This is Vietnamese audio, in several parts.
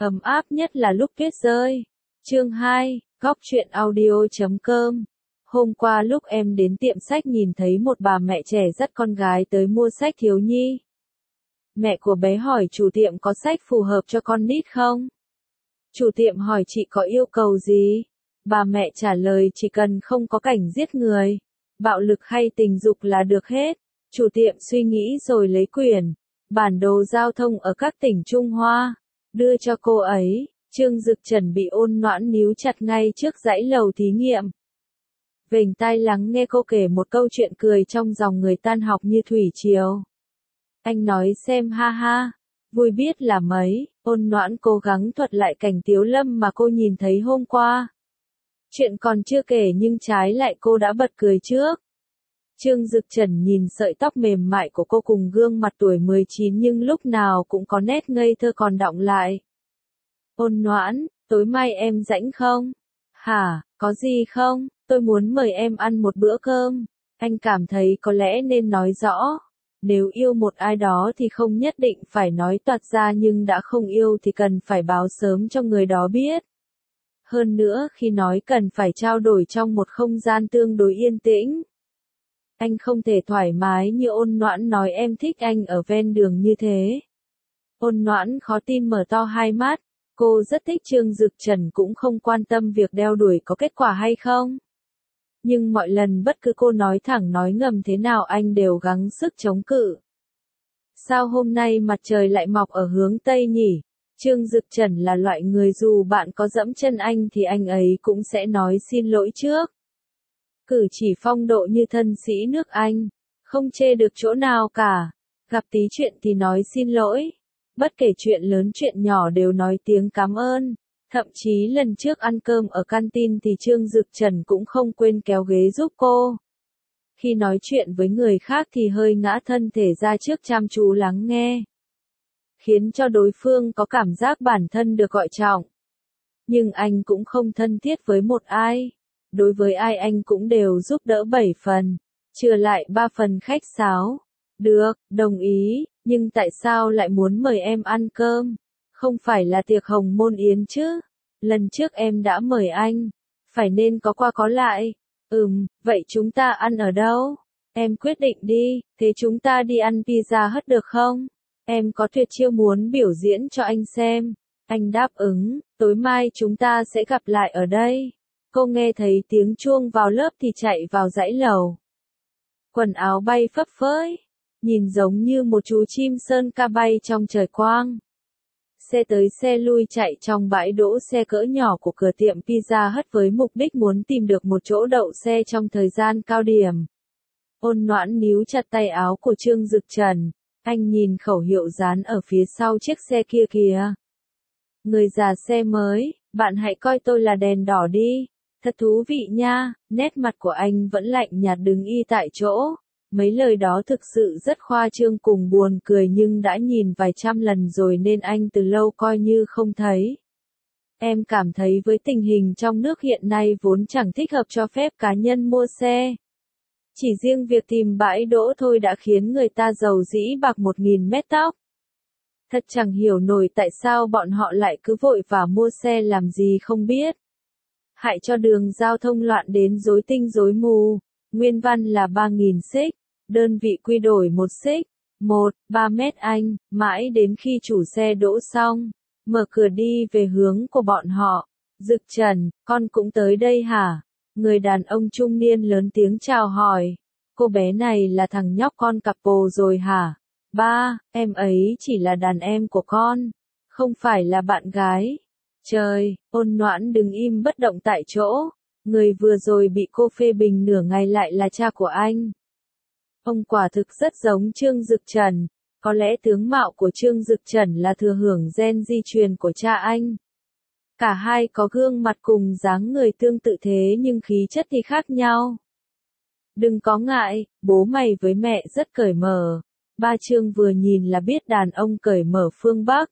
ấm áp nhất là lúc tuyết rơi. Chương 2, Góc truyện audio.com. Hôm qua lúc em đến tiệm sách nhìn thấy một bà mẹ trẻ dắt con gái tới mua sách thiếu nhi. Mẹ của bé hỏi chủ tiệm có sách phù hợp cho con nít không? Chủ tiệm hỏi chị có yêu cầu gì? Bà mẹ trả lời chỉ cần không có cảnh giết người, bạo lực hay tình dục là được hết. Chủ tiệm suy nghĩ rồi lấy quyển bản đồ giao thông ở các tỉnh Trung Hoa, đưa cho cô ấy. Trương Dực Trần bị Ôn Noãn níu chặt ngay trước dãy lầu thí nghiệm. Vểnh tai lắng nghe cô kể một câu chuyện cười trong dòng người tan học như thủy triều. Anh nói xem ha ha, vui biết là mấy. Ôn Noãn cố gắng thuật lại cảnh Tiếu Lâm mà cô nhìn thấy hôm qua. Chuyện còn chưa kể nhưng trái lại cô đã bật cười trước. Trương Dực Trần nhìn sợi tóc mềm mại của cô cùng gương mặt tuổi 19 nhưng lúc nào cũng có nét ngây thơ còn đọng lại. Ôn Noãn, tối mai em rảnh không? Hả, có gì không? Tôi muốn mời em ăn một bữa cơm. Anh cảm thấy có lẽ nên nói rõ. Nếu yêu một ai đó thì không nhất định phải nói toạc ra, nhưng đã không yêu thì cần phải báo sớm cho người đó biết. Hơn nữa khi nói cần phải trao đổi trong một không gian tương đối yên tĩnh. Anh không thể thoải mái như Ôn Noãn nói em thích anh ở ven đường như thế. Ôn Noãn khó tin mở to hai mắt. Cô rất thích Trương Dực Trần, cũng không quan tâm việc đeo đuổi có kết quả hay không. Nhưng mọi lần bất cứ cô nói thẳng nói ngầm thế nào anh đều gắng sức chống cự. Sao hôm nay mặt trời lại mọc ở hướng Tây nhỉ? Trương Dực Trần là loại người dù bạn có dẫm chân anh thì anh ấy cũng sẽ nói xin lỗi trước. Cử chỉ phong độ như thân sĩ nước Anh, không chê được chỗ nào cả. Gặp tí chuyện thì nói xin lỗi. Bất kể chuyện lớn chuyện nhỏ đều nói tiếng cảm ơn. Thậm chí lần trước ăn cơm ở canteen thì Trương Dực Trần cũng không quên kéo ghế giúp cô. Khi nói chuyện với người khác thì hơi ngã thân thể ra trước chăm chú lắng nghe. Khiến cho đối phương có cảm giác bản thân được gọi trọng. Nhưng anh cũng không thân thiết với một ai. Đối với ai anh cũng đều giúp đỡ 7 phần. Chừa lại 3 phần khách sáo. Được, đồng ý, nhưng tại sao lại muốn mời em ăn cơm? Không phải là tiệc hồng môn yến chứ? Lần trước em đã mời anh. Phải nên có qua có lại. Vậy chúng ta ăn ở đâu? Em quyết định đi, thế chúng ta đi ăn Pizza Hut được không? Em có tuyệt chiêu muốn biểu diễn cho anh xem. Anh đáp ứng, tối mai chúng ta sẽ gặp lại ở đây. Cô nghe thấy tiếng chuông vào lớp thì chạy vào dãy lầu. Quần áo bay phấp phới, nhìn giống như một chú chim sơn ca bay trong trời quang. Xe tới xe lui chạy trong bãi đỗ xe cỡ nhỏ của cửa tiệm Pizza Hut với mục đích muốn tìm được một chỗ đậu xe trong thời gian cao điểm. Ôn Noãn níu chặt tay áo của Trương Dực Trần. Anh nhìn khẩu hiệu dán ở phía sau chiếc xe kia kìa. Người già xe mới, bạn hãy coi tôi là đèn đỏ đi. Thật thú vị nha. Nét mặt của anh vẫn lạnh nhạt đứng y tại chỗ. Mấy lời đó thực sự rất khoa trương cùng buồn cười nhưng đã nhìn vài trăm lần rồi nên anh từ lâu coi như không thấy. Em cảm thấy với tình hình trong nước hiện nay vốn chẳng thích hợp cho phép cá nhân mua xe. Chỉ riêng việc tìm bãi đỗ thôi đã khiến người ta giàu dĩ bạc 1.000 mét tóc. Thật chẳng hiểu nổi tại sao bọn họ lại cứ vội vã mua xe làm gì không biết. Hại cho đường giao thông loạn đến rối tinh rối mù. Nguyên văn là 3.000 xích. Đơn vị quy đổi 1 xích. 3 mét anh, mãi đến khi chủ xe đỗ xong. Mở cửa đi về hướng của bọn họ. Dực Trần, con cũng tới đây hả? Người đàn ông trung niên lớn tiếng chào hỏi. Cô bé này là thằng nhóc con cặp bồ rồi hả? Ba, em ấy chỉ là đàn em của con. Không phải là bạn gái. Trời, Ôn Noãn đứng im bất động tại chỗ. Người vừa rồi bị cô phê bình nửa ngày lại là cha của anh. Ông quả thực rất giống Trương Dực Trần. Có lẽ tướng mạo của Trương Dực Trần là thừa hưởng gen di truyền của cha anh. Cả hai có gương mặt cùng dáng người tương tự thế nhưng khí chất thì khác nhau. Đừng có ngại, bố mày với mẹ rất cởi mở. Ba Trương vừa nhìn là biết đàn ông cởi mở phương Bắc.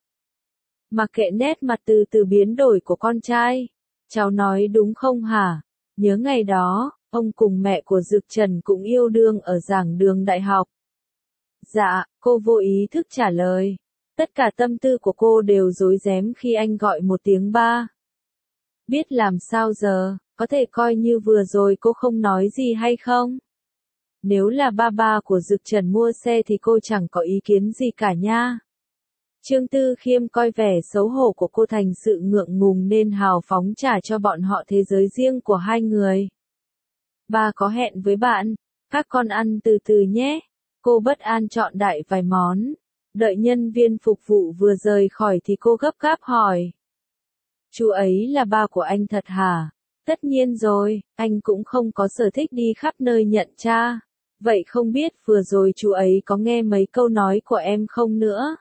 Mặc kệ nét mặt từ từ biến đổi của con trai. Cháu nói đúng không hả? Nhớ ngày đó, ông cùng mẹ của Dực Trần cũng yêu đương ở giảng đường đại học. Dạ, cô vô ý thức trả lời. Tất cả tâm tư của cô đều rối rém khi anh gọi một tiếng ba. Biết làm sao giờ, có thể coi như vừa rồi cô không nói gì hay không? Nếu là ba của Dực Trần mua xe thì cô chẳng có ý kiến gì cả nha. Trương Tư Khiêm coi vẻ xấu hổ của cô thành sự ngượng ngùng nên hào phóng trả cho bọn họ thế giới riêng của hai người. Ba có hẹn với bạn, các con ăn từ từ nhé. Cô bất an chọn đại vài món. Đợi nhân viên phục vụ vừa rời khỏi thì cô gấp gáp hỏi. Chú ấy là ba của anh thật hả? Tất nhiên rồi, anh cũng không có sở thích đi khắp nơi nhận cha. Vậy không biết vừa rồi chú ấy có nghe mấy câu nói của em không nữa?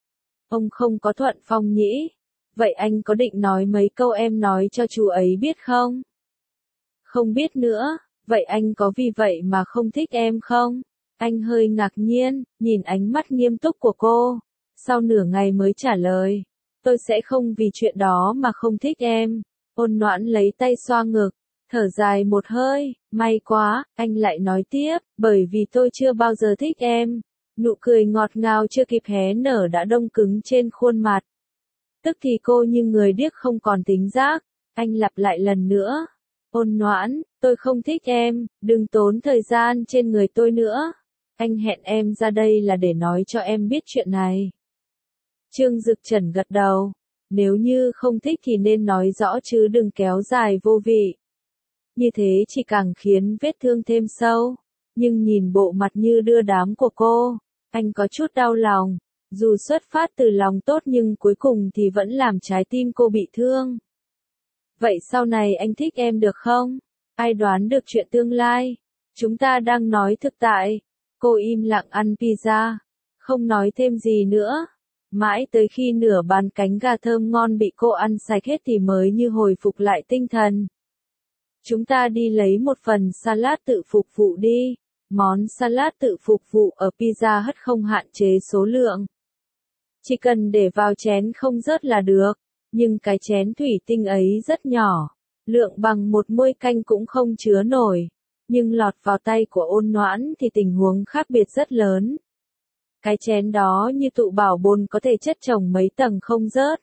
Ông không có thuận phong nhỉ? Vậy anh có định nói mấy câu em nói cho chú ấy biết không? Không biết nữa, vậy anh có vì vậy mà không thích em không? Anh hơi ngạc nhiên, nhìn ánh mắt nghiêm túc của cô. Sau nửa ngày mới trả lời. Tôi sẽ không vì chuyện đó mà không thích em. Ôn Noãn lấy tay xoa ngực, thở dài một hơi, may quá, anh lại nói tiếp, bởi vì tôi chưa bao giờ thích em. Nụ cười ngọt ngào chưa kịp hé nở đã đông cứng trên khuôn mặt. Tức thì cô như người điếc không còn tính giác, anh lặp lại lần nữa. Ôn Noãn, tôi không thích em, đừng tốn thời gian trên người tôi nữa. Anh hẹn em ra đây là để nói cho em biết chuyện này. Trương Dực Trần gật đầu. Nếu như không thích thì nên nói rõ chứ đừng kéo dài vô vị. Như thế chỉ càng khiến vết thương thêm sâu. Nhưng nhìn bộ mặt như đưa đám của cô, anh có chút đau lòng. Dù xuất phát từ lòng tốt nhưng cuối cùng thì vẫn làm trái tim cô bị thương. Vậy sau này anh thích em được không? Ai đoán được chuyện tương lai? Chúng ta đang nói thực tại. Cô im lặng ăn pizza, không nói thêm gì nữa. Mãi tới khi nửa bàn cánh gà thơm ngon bị cô ăn sạch hết thì mới như hồi phục lại tinh thần. Chúng ta đi lấy một phần salad tự phục vụ đi. Món salad tự phục vụ ở Pizza Hut không hạn chế số lượng. Chỉ cần để vào chén không rớt là được. Nhưng cái chén thủy tinh ấy rất nhỏ. Lượng bằng một muôi canh cũng không chứa nổi. Nhưng lọt vào tay của Ôn Noãn thì tình huống khác biệt rất lớn. Cái chén đó như tụ bảo bồn có thể chất chồng mấy tầng không rớt.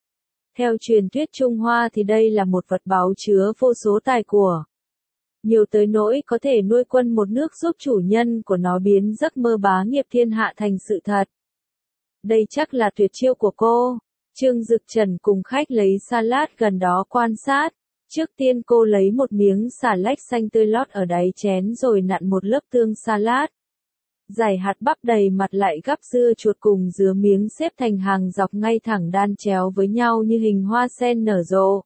Theo truyền thuyết Trung Hoa thì đây là một vật báu chứa vô số tài của. Nhiều tới nỗi có thể nuôi quân một nước giúp chủ nhân của nó biến giấc mơ bá nghiệp thiên hạ thành sự thật. Đây chắc là tuyệt chiêu của cô. Trương Dực Trần cùng khách lấy salad gần đó quan sát. Trước tiên cô lấy một miếng xà lách xanh tươi lót ở đáy chén rồi nặn một lớp tương salad. Giải hạt bắp đầy mặt lại gắp dưa chuột cùng dứa miếng xếp thành hàng dọc ngay thẳng đan chéo với nhau như hình hoa sen nở rộ.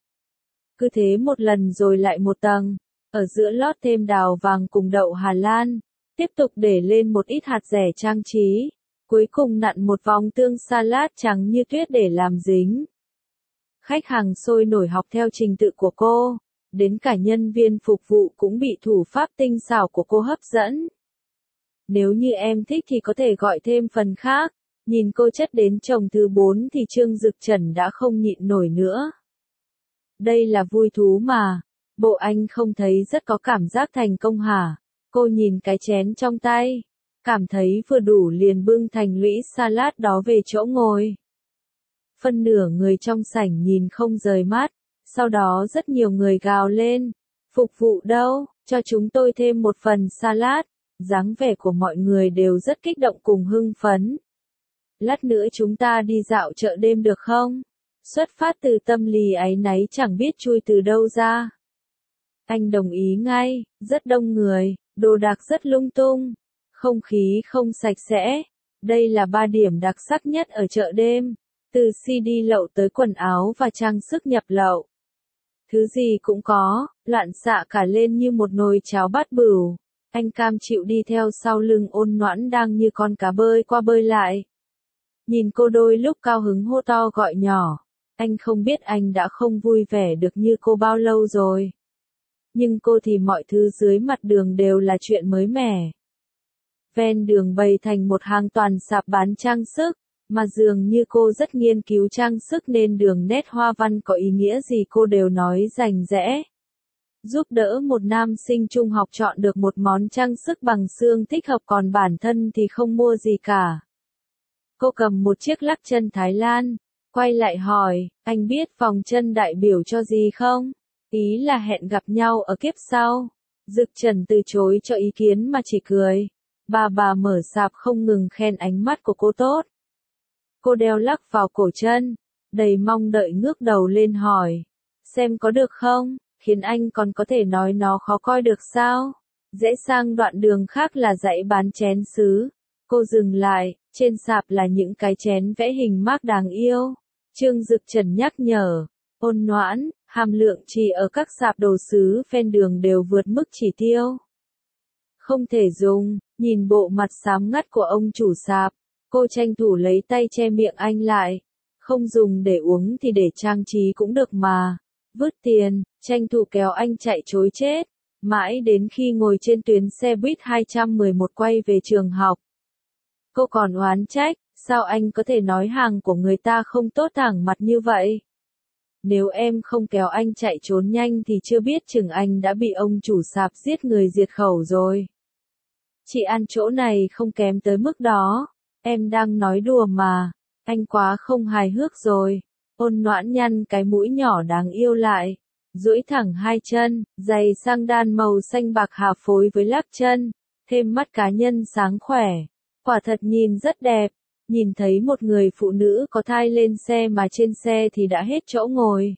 Cứ thế một lần rồi lại một tầng. Ở giữa lót thêm đào vàng cùng đậu Hà Lan. Tiếp tục để lên một ít hạt dẻ trang trí. Cuối cùng nặn một vòng tương salad trắng như tuyết để làm dính. Khách hàng sôi nổi học theo trình tự của cô. Đến cả nhân viên phục vụ cũng bị thủ pháp tinh xảo của cô hấp dẫn. Nếu như em thích thì có thể gọi thêm phần khác. Nhìn cô chất đến chồng thứ 4 thì Trương Dực Trần đã không nhịn nổi nữa. Đây là vui thú mà. Bộ anh không thấy rất có cảm giác thành công hả? Cô nhìn cái chén trong tay. Cảm thấy vừa đủ liền bưng thành lũy salad đó về chỗ ngồi. Phân nửa người trong sảnh nhìn không rời mắt. Sau đó rất nhiều người gào lên. Phục vụ đâu, cho chúng tôi thêm một phần salad. Dáng vẻ của mọi người đều rất kích động cùng hưng phấn. Lát nữa chúng ta đi dạo chợ đêm được không? Xuất phát từ tâm lý áy náy chẳng biết chui từ đâu ra. Anh đồng ý ngay, rất đông người, đồ đạc rất lung tung, không khí không sạch sẽ. Đây là 3 điểm đặc sắc nhất ở chợ đêm, từ CD lậu tới quần áo và trang sức nhập lậu. Thứ gì cũng có, loạn xạ cả lên như một nồi cháo bát bửu. Anh cam chịu đi theo sau lưng Ôn Noãn đang như con cá bơi qua bơi lại. Nhìn cô đôi lúc cao hứng hô to gọi nhỏ. Anh không biết anh đã không vui vẻ được như cô bao lâu rồi. Nhưng cô thì mọi thứ dưới mặt đường đều là chuyện mới mẻ. Ven đường bày thành một hàng toàn sạp bán trang sức, mà dường như cô rất nghiên cứu trang sức nên đường nét hoa văn có ý nghĩa gì cô đều nói rành rẽ. Giúp đỡ một nam sinh trung học chọn được một món trang sức bằng xương thích hợp còn bản thân thì không mua gì cả. Cô cầm một chiếc lắc chân Thái Lan, quay lại hỏi, anh biết vòng chân đại biểu cho gì không? Ý là hẹn gặp nhau ở kiếp sau. Dực Trần từ chối cho ý kiến mà chỉ cười. Bà mở sạp không ngừng khen ánh mắt của cô tốt. Cô đeo lắc vào cổ chân, đầy mong đợi ngước đầu lên hỏi. Xem có được không, khiến anh còn có thể nói nó khó coi được sao? Rẽ sang đoạn đường khác là dãy bán chén sứ. Cô dừng lại, trên sạp là những cái chén vẽ hình Mark đáng yêu. Trương Dực Trần nhắc nhở, ôn noãn, hàm lượng trì ở các sạp đồ sứ ven đường đều vượt mức chỉ tiêu. Không thể dùng, nhìn bộ mặt xám ngắt của ông chủ sạp, cô tranh thủ lấy tay che miệng anh lại. Không dùng để uống thì để trang trí cũng được mà. Vứt tiền, tranh thủ kéo anh chạy trối chết. Mãi đến khi ngồi trên tuyến xe buýt 211 quay về trường học. Cô còn oán trách, sao anh có thể nói hàng của người ta không tốt thẳng mặt như vậy? Nếu em không kéo anh chạy trốn nhanh thì chưa biết chừng anh đã bị ông chủ sạp giết người diệt khẩu rồi. Chị ăn chỗ này không kém tới mức đó, em đang nói đùa mà, anh quá không hài hước rồi. Ôn noãn nhăn cái mũi nhỏ đáng yêu lại, duỗi thẳng hai chân, giày sang đan màu xanh bạc hòa phối với lắc chân, thêm mắt cá nhân sáng khỏe. Quả thật nhìn rất đẹp, nhìn thấy một người phụ nữ có thai lên xe mà trên xe thì đã hết chỗ ngồi.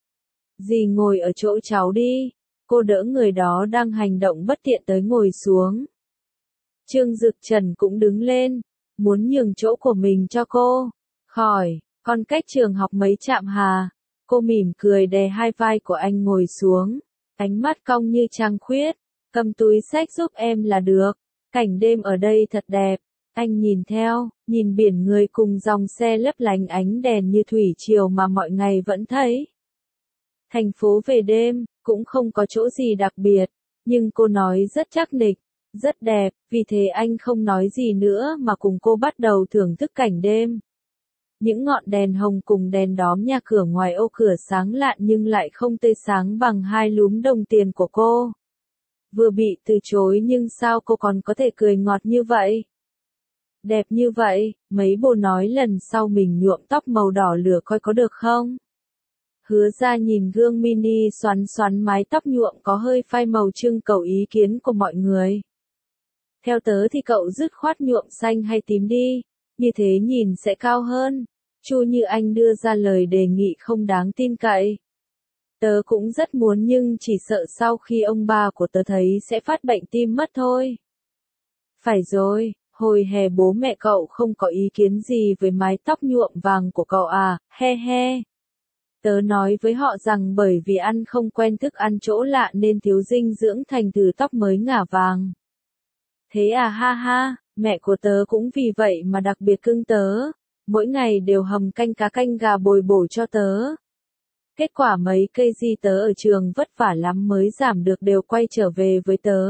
Dì ngồi ở chỗ cháu đi, cô đỡ người đó đang hành động bất tiện tới ngồi xuống. Trương Dực Trần cũng đứng lên, muốn nhường chỗ của mình cho cô. Khỏi, con cách trường học mấy trạm hà. Cô mỉm cười đè hai vai của anh ngồi xuống, ánh mắt cong như trăng khuyết, cầm túi xách giúp em là được. Cảnh đêm ở đây thật đẹp. Anh nhìn theo, nhìn biển người cùng dòng xe lấp lánh ánh đèn như thủy triều mà mọi ngày vẫn thấy. Thành phố về đêm, cũng không có chỗ gì đặc biệt, nhưng cô nói rất chắc nịch, rất đẹp, vì thế anh không nói gì nữa mà cùng cô bắt đầu thưởng thức cảnh đêm. Những ngọn đèn hồng cùng đèn đóm nhà cửa ngoài ô cửa sáng lạn nhưng lại không tươi sáng bằng hai lúm đồng tiền của cô. Vừa bị từ chối nhưng sao cô còn có thể cười ngọt như vậy? Đẹp như vậy, mấy bồ nói lần sau mình nhuộm tóc màu đỏ lửa coi có được không? Hứa ra nhìn gương mini xoắn xoắn mái tóc nhuộm có hơi phai màu trưng cầu ý kiến của mọi người. Theo tớ thì cậu dứt khoát nhuộm xanh hay tím đi, như thế nhìn sẽ cao hơn. Chu Như Anh đưa ra lời đề nghị không đáng tin cậy. Tớ cũng rất muốn nhưng chỉ sợ sau khi ông bà của tớ thấy sẽ phát bệnh tim mất thôi. Phải rồi, hồi hè bố mẹ cậu không có ý kiến gì với mái tóc nhuộm vàng của cậu à, he he. Tớ nói với họ rằng bởi vì ăn không quen thức ăn chỗ lạ nên thiếu dinh dưỡng thành thử tóc mới ngả vàng. Thế à ha ha, mẹ của tớ cũng vì vậy mà đặc biệt cưng tớ, mỗi ngày đều hầm canh cá canh gà bồi bổ cho tớ. Kết quả mấy cây di tớ ở trường vất vả lắm mới giảm được đều quay trở về với tớ.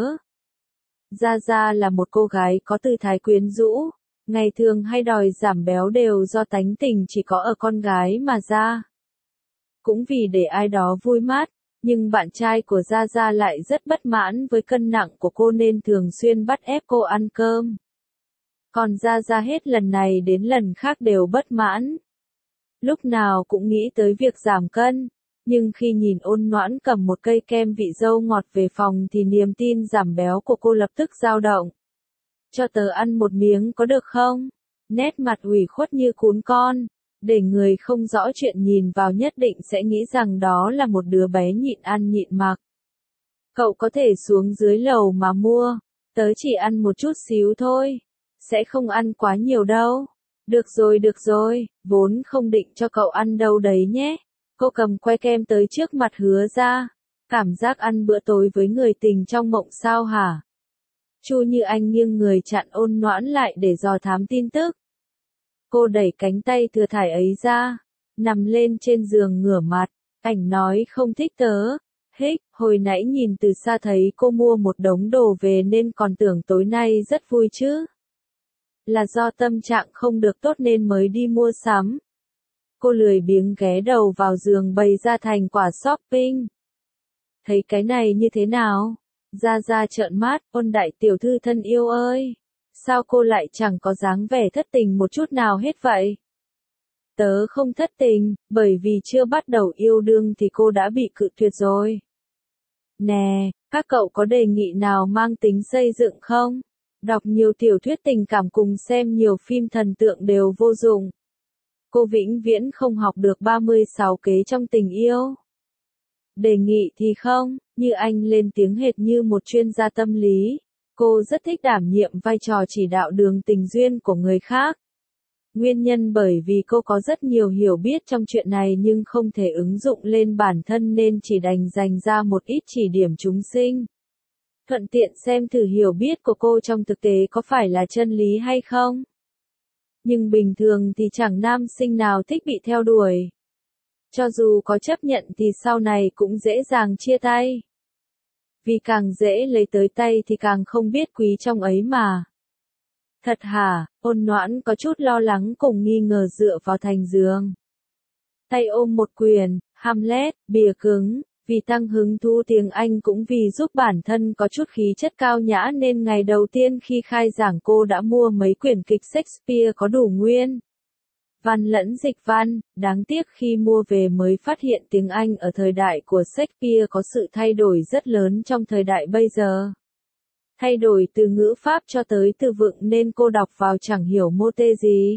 Gia Gia là một cô gái có tư thái quyến rũ, ngày thường hay đòi giảm béo đều do tánh tình chỉ có ở con gái mà ra. Cũng vì để ai đó vui mát, nhưng bạn trai của Gia Gia lại rất bất mãn với cân nặng của cô nên thường xuyên bắt ép cô ăn cơm. Còn Gia Gia hết lần này đến lần khác đều bất mãn. Lúc nào cũng nghĩ tới việc giảm cân, nhưng khi nhìn Ôn Noãn cầm một cây kem vị dâu ngọt về phòng thì niềm tin giảm béo của cô lập tức dao động. Cho tớ ăn một miếng có được không? Nét mặt ủy khuất như cún con, để người không rõ chuyện nhìn vào nhất định sẽ nghĩ rằng đó là một đứa bé nhịn ăn nhịn mặc. Cậu có thể xuống dưới lầu mà mua, tớ chỉ ăn một chút xíu thôi, sẽ không ăn quá nhiều đâu. Được rồi, vốn không định cho cậu ăn đâu đấy nhé. Cô cầm que kem tới trước mặt Hứa Ra. Cảm giác ăn bữa tối với người tình trong mộng sao hả? Chu Như Anh nghiêng người chặn Ôn Noãn lại để dò thám tin tức. Cô đẩy cánh tay thừa thải ấy ra, nằm lên trên giường ngửa mặt, ảnh nói không thích tớ. Hích, hồi nãy nhìn từ xa thấy cô mua một đống đồ về nên còn tưởng tối nay rất vui chứ. Là do tâm trạng không được tốt nên mới đi mua sắm. Cô lười biếng ghé đầu vào giường bày ra thành quả shopping. Thấy cái này như thế nào? Gia Gia trợn mắt, Ôn đại tiểu thư thân yêu ơi. Sao cô lại chẳng có dáng vẻ thất tình một chút nào hết vậy? Tớ không thất tình, bởi vì chưa bắt đầu yêu đương thì cô đã bị cự tuyệt rồi. Nè, các cậu có đề nghị nào mang tính xây dựng không? Đọc nhiều tiểu thuyết tình cảm cùng xem nhiều phim thần tượng đều vô dụng. Cô vĩnh viễn không học được 36 kế trong tình yêu. Đề nghị thì không, như anh lên tiếng hệt như một chuyên gia tâm lý. Cô rất thích đảm nhiệm vai trò chỉ đạo đường tình duyên của người khác. Nguyên nhân bởi vì cô có rất nhiều hiểu biết trong chuyện này nhưng không thể ứng dụng lên bản thân nên chỉ đành dành ra một ít chỉ điểm chúng sinh. Thuận tiện xem thử hiểu biết của cô trong thực tế có phải là chân lý hay không. Nhưng bình thường thì chẳng nam sinh nào thích bị theo đuổi. Cho dù có chấp nhận thì sau này cũng dễ dàng chia tay. Vì càng dễ lấy tới tay thì càng không biết quý trong ấy mà. Thật hả? Ôn Noãn có chút lo lắng cùng nghi ngờ dựa vào thành giường. Tay ôm một quyển, Hamlet, bìa cứng, vì tăng hứng thú tiếng Anh cũng vì giúp bản thân có chút khí chất cao nhã nên ngày đầu tiên khi khai giảng cô đã mua mấy quyển kịch Shakespeare có đủ nguyên văn lẫn dịch văn, đáng tiếc khi mua về mới phát hiện tiếng Anh ở thời đại của Shakespeare có sự thay đổi rất lớn trong thời đại bây giờ. Thay đổi từ ngữ pháp cho tới từ vựng nên cô đọc vào chẳng hiểu mô tê gì.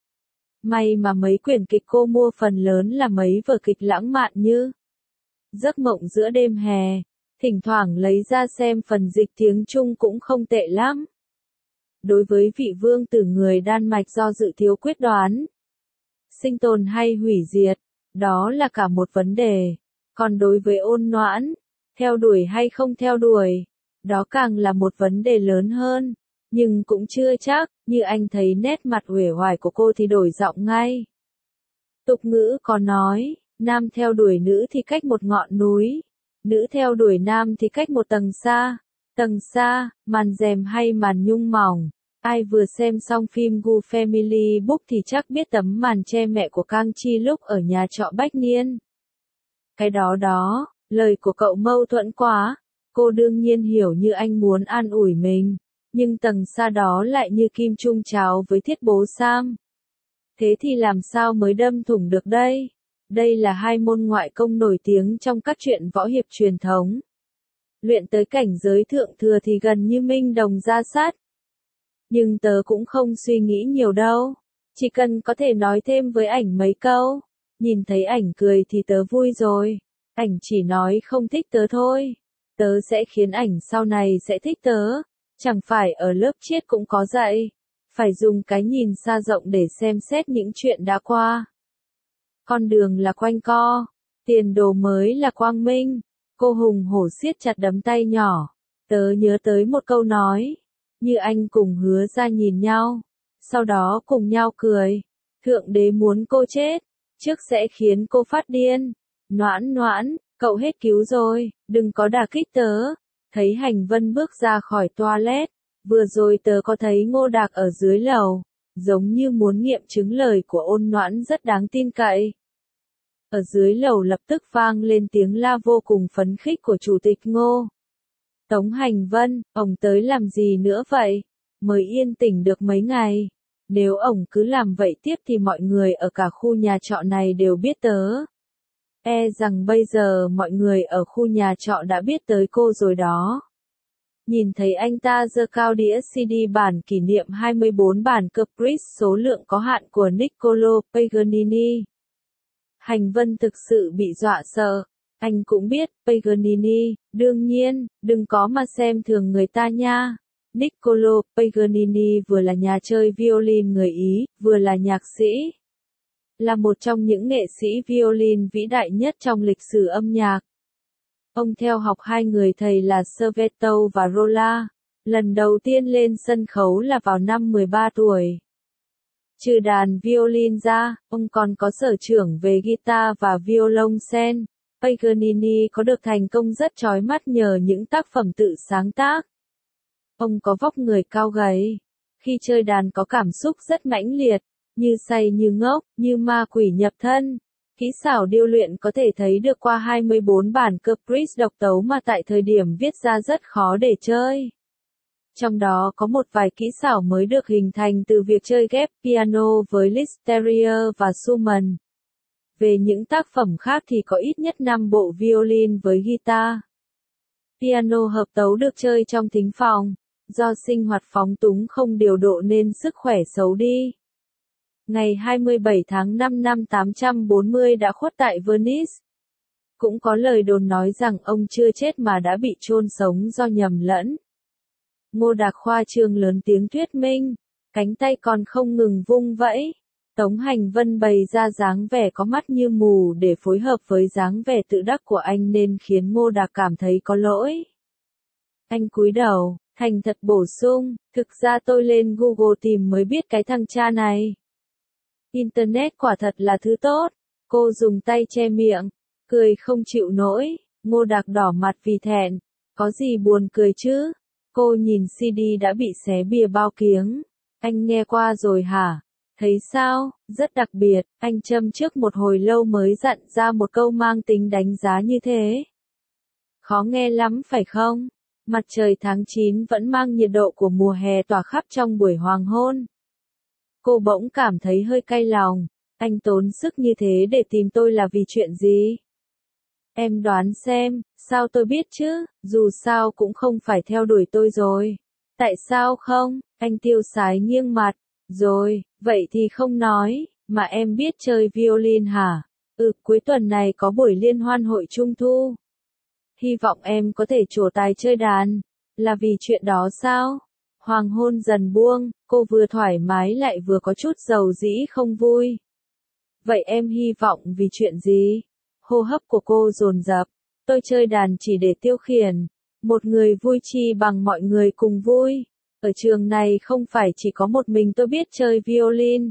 May mà mấy quyển kịch cô mua phần lớn là mấy vở kịch lãng mạn như Giấc mộng giữa đêm hè, thỉnh thoảng lấy ra xem phần dịch tiếng Trung cũng không tệ lắm. Đối với vị vương tử người Đan Mạch do dự thiếu quyết đoán, sinh tồn hay hủy diệt, đó là cả một vấn đề. Còn đối với Ôn Noãn, theo đuổi hay không theo đuổi, đó càng là một vấn đề lớn hơn. Nhưng cũng chưa chắc, như anh thấy nét mặt uể oải của cô thì đổi giọng ngay. Tục ngữ có nói, nam theo đuổi nữ thì cách một ngọn núi, nữ theo đuổi nam thì cách một tầng xa. Tầng xa, màn rèm hay màn nhung mỏng. Ai vừa xem xong phim Gu Family Book thì chắc biết tấm màn che mẹ của Kang Chi lúc ở nhà trọ Bách Niên. Cái đó, lời của cậu mâu thuẫn quá. Cô đương nhiên hiểu như anh muốn an ủi mình, nhưng tầng xa đó lại như kim chung cháo với thiết bố Sam. Thế thì làm sao mới đâm thủng được đây? Đây là hai môn ngoại công nổi tiếng trong các truyện võ hiệp truyền thống. Luyện tới cảnh giới thượng thừa thì gần như minh đồng ra sát. Nhưng tớ cũng không suy nghĩ nhiều đâu. Chỉ cần có thể nói thêm với ảnh mấy câu. Nhìn thấy ảnh cười thì tớ vui rồi. Ảnh chỉ nói không thích tớ thôi. Tớ sẽ khiến ảnh sau này sẽ thích tớ. Chẳng phải ở lớp triết cũng có dạy. Phải dùng cái nhìn xa rộng để xem xét những chuyện đã qua. Con đường là quanh co. Tiền đồ mới là quang minh. Cô hùng hổ siết chặt đấm tay nhỏ. Tớ nhớ tới một câu nói. Như anh cùng hứa ra nhìn nhau. Sau đó cùng nhau cười. Thượng đế muốn cô chết. Trước sẽ khiến cô phát điên. Noãn, cậu hết cứu rồi. Đừng có đả kích tớ. Thấy Hành Vân bước ra khỏi toilet. Vừa rồi tớ có thấy Ngô Đạc ở dưới lầu. Giống như muốn nghiệm chứng lời của Ôn Noãn rất đáng tin cậy. Ở dưới lầu lập tức vang lên tiếng la vô cùng phấn khích của Chủ tịch Ngô. Tống Hành Vân, ổng tới làm gì nữa vậy? Mới yên tĩnh được mấy ngày. Nếu ổng cứ làm vậy tiếp thì mọi người ở cả khu nhà trọ này đều biết tớ. E rằng bây giờ mọi người ở khu nhà trọ đã biết tới cô rồi đó. Nhìn thấy anh ta giơ cao đĩa CD bản kỷ niệm 24 bản Caprice số lượng có hạn của Niccolò Paganini. Hành Vân thực sự bị dọa sợ. Anh cũng biết, Paganini, đương nhiên, đừng có mà xem thường người ta nha. Niccolò Paganini vừa là nhà chơi violin người Ý, vừa là nhạc sĩ. Là một trong những nghệ sĩ violin vĩ đại nhất trong lịch sử âm nhạc. Ông theo học hai người thầy là Servetto và Rolla. Lần đầu tiên lên sân khấu là vào năm 13 tuổi. Trừ đàn violin ra, ông còn có sở trường về guitar và violoncel. Paganini có được thành công rất chói mắt nhờ những tác phẩm tự sáng tác. Ông có vóc người cao gầy. Khi chơi đàn có cảm xúc rất mãnh liệt, như say như ngốc, như ma quỷ nhập thân. Kỹ xảo điêu luyện có thể thấy được qua 24 bản Caprice độc tấu mà tại thời điểm viết ra rất khó để chơi. Trong đó có một vài kỹ xảo mới được hình thành từ việc chơi ghép piano với Liszterier và Schumann. Về những tác phẩm khác thì có ít nhất 5 bộ violin với guitar. Piano hợp tấu được chơi trong thính phòng, do sinh hoạt phóng túng không điều độ nên sức khỏe xấu đi. Ngày 27 tháng 5 năm 840 đã khuất tại Venice. Cũng có lời đồn nói rằng ông chưa chết mà đã bị chôn sống do nhầm lẫn. Ngô Đạc khoa trương lớn tiếng thuyết minh, cánh tay còn không ngừng vung vẫy. Tống Hành Vân bày ra dáng vẻ có mắt như mù để phối hợp với dáng vẻ tự đắc của anh nên khiến Ngô Đạc cảm thấy có lỗi. Anh cúi đầu, thành thật bổ sung, thực ra tôi lên Google tìm mới biết cái thằng cha này. Internet quả thật là thứ tốt. Cô dùng tay che miệng, cười không chịu nổi. Ngô Đạc đỏ mặt vì thẹn. Có gì buồn cười chứ? Cô nhìn CD đã bị xé bìa bao kiếng. Anh nghe qua rồi hả? Thấy sao? Rất đặc biệt. Anh châm trước một hồi lâu mới dặn ra một câu mang tính đánh giá như thế. Khó nghe lắm phải không? Mặt trời tháng 9 vẫn mang nhiệt độ của mùa hè tỏa khắp trong buổi hoàng hôn. Cô bỗng cảm thấy hơi cay lòng. Anh tốn sức như thế để tìm tôi là vì chuyện gì? Em đoán xem, sao tôi biết chứ, dù sao cũng không phải theo đuổi tôi rồi. Tại sao không? Anh tiêu sái nghiêng mặt. Rồi, vậy thì không nói, mà em biết chơi violin hả? Cuối tuần này có buổi liên hoan hội trung thu. Hy vọng em có thể trổ tài chơi đàn. Là vì chuyện đó sao? Hoàng hôn dần buông, cô vừa thoải mái lại vừa có chút dầu dĩ không vui. Vậy em hy vọng vì chuyện gì? Hô hấp của cô dồn dập. Tôi chơi đàn chỉ để tiêu khiển. Một người vui chi bằng mọi người cùng vui. Ở trường này không phải chỉ có một mình tôi biết chơi violin.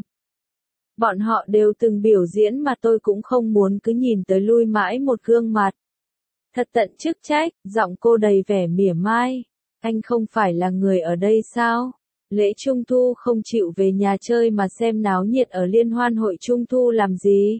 Bọn họ đều từng biểu diễn mà tôi cũng không muốn cứ nhìn tới lui mãi một gương mặt. Thật tận chức trách, giọng cô đầy vẻ mỉa mai. Anh không phải là người ở đây sao? Lễ Trung Thu không chịu về nhà chơi mà xem náo nhiệt ở liên hoan hội Trung Thu làm gì?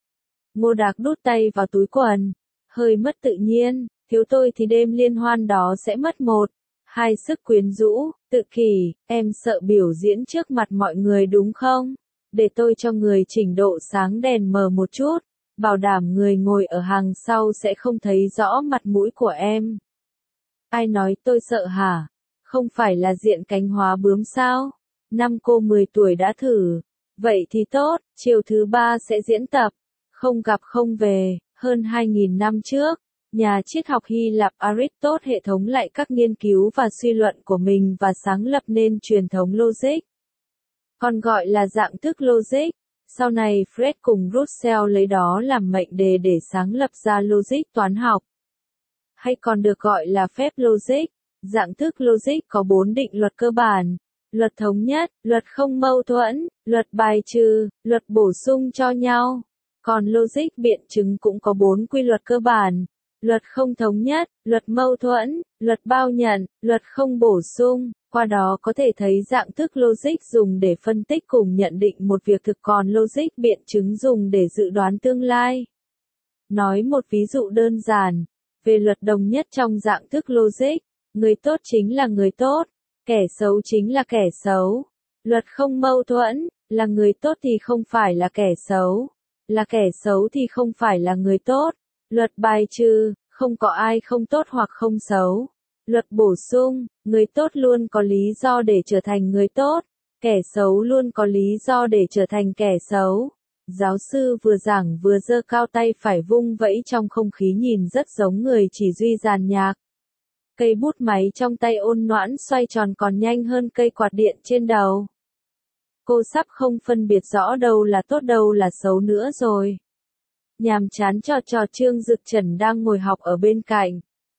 Ngô Đạc đút tay vào túi quần. Hơi mất tự nhiên, thiếu tôi thì đêm liên hoan đó sẽ mất 1, 2 sức quyến rũ, tự kỷ, em sợ biểu diễn trước mặt mọi người đúng không? Để tôi cho người chỉnh độ sáng đèn mờ một chút, bảo đảm người ngồi ở hàng sau sẽ không thấy rõ mặt mũi của em. Ai nói tôi sợ hả? Không phải là diện cánh hóa bướm sao? Năm cô 10 tuổi đã thử. Vậy thì tốt, chiều thứ 3 sẽ diễn tập. Không gặp không về, hơn 2.000 năm trước, nhà triết học Hy Lạp Aristotle hệ thống lại các nghiên cứu và suy luận của mình và sáng lập nên truyền thống logic. Còn gọi là dạng thức logic. Sau này Fred cùng Russell lấy đó làm mệnh đề để sáng lập ra logic toán học. Hay còn được gọi là phép logic. Dạng thức logic có 4 định luật cơ bản. Luật thống nhất, luật không mâu thuẫn, luật bài trừ, luật bổ sung cho nhau. Còn logic biện chứng cũng có 4 quy luật cơ bản. Luật không thống nhất, luật mâu thuẫn, luật bao nhận, luật không bổ sung. Qua đó có thể thấy dạng thức logic dùng để phân tích cùng nhận định một việc thực, còn logic biện chứng dùng để dự đoán tương lai. Nói một ví dụ đơn giản, về luật đồng nhất trong dạng thức logic, người tốt chính là người tốt, kẻ xấu chính là kẻ xấu. Luật không mâu thuẫn, là người tốt thì không phải là kẻ xấu, là kẻ xấu thì không phải là người tốt. Luật bài trừ, không có ai không tốt hoặc không xấu. Luật bổ sung, người tốt luôn có lý do để trở thành người tốt, kẻ xấu luôn có lý do để trở thành kẻ xấu. Giáo sư vừa giảng vừa giơ cao tay phải vung vẫy trong không khí nhìn rất giống người chỉ duy dàn nhạc. Cây bút máy trong tay ôn nhoãn xoay tròn còn nhanh hơn cây quạt điện trên đầu. Cô sắp không phân biệt rõ đâu là tốt đâu là xấu nữa rồi. Nhàm chán trò Trương Dực Trần đang ngồi học ở bên cạnh.